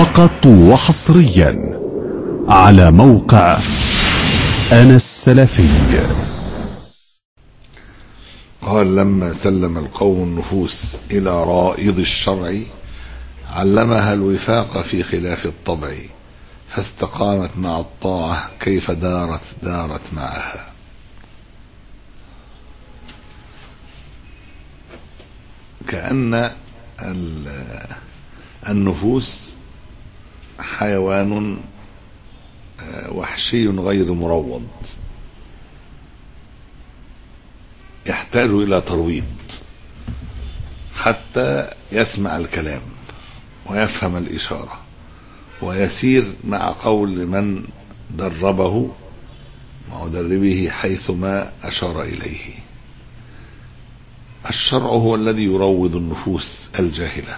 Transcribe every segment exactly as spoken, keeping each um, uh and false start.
فقط وحصريا على موقع أنا السلفي. قال: لما سلم القوم النفوس إلى رائض الشرع علمها الوفاق في خلاف الطبع، فاستقامت مع الطاعة كيف دارت دارت معها. كأن النفوس حيوان وحشي غير مروض، يحتاج إلى ترويض حتى يسمع الكلام ويفهم الإشارة ويسير مع قول من دربه ومدربه حيثما أشار إليه. الشرع هو الذي يروض النفوس الجاهلة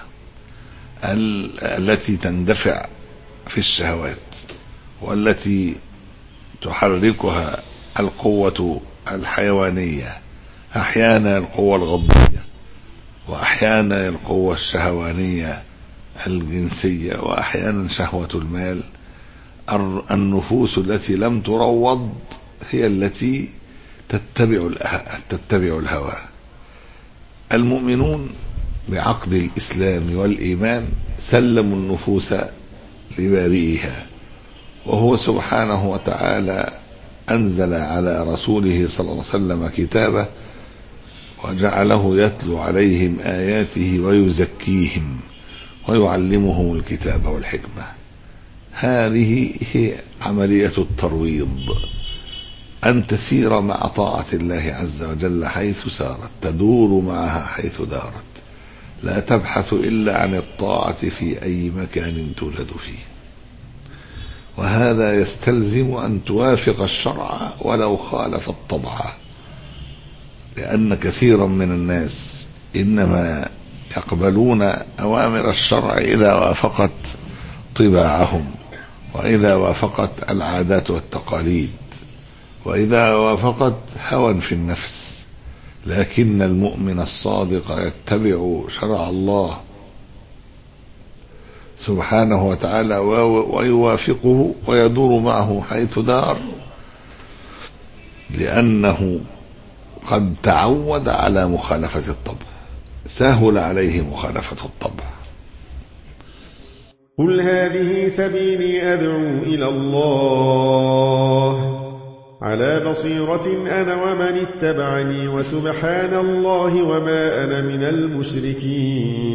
التي تندفع في الشهوات والتي تحركها القوة الحيوانية، أحيانا القوة الغضبية، وأحيانا القوة الشهوانية الجنسية، وأحيانا شهوة المال. النفوس التي لم تروض هي التي تتبع تتبع الهوى. المؤمنون بعقد الإسلام والإيمان سلموا النفوس لبارئها، وهو سبحانه وتعالى أنزل على رسوله صلى الله عليه وسلم كتابه وجعله يتلو عليهم آياته ويزكيهم ويعلمهم الكتاب والحكمة. هذه هي عملية الترويض، أن تسير مع طاعة الله عز وجل حيث سارت، تدور معها حيث دارت، لا تبحث إلا عن الطاعة في أي مكان توجد فيه. وهذا يستلزم أن توافق الشرع ولو خالف الطبع، لأن كثيرا من الناس إنما يقبلون أوامر الشرع إذا وافقت طباعهم، وإذا وافقت العادات والتقاليد، وإذا وافقت هوى في النفس. لكن المؤمن الصادق يتبع شرع الله سبحانه وتعالى ويوافقه ويدور معه حيث دار، لأنه قد تعود على مخالفة الطبع، سهل عليه مخالفة الطبع. قل هذه سبيلي أدعو إلى الله على بصيرة أنا ومن اتبعني، وسبحان الله وما أنا من المشركين.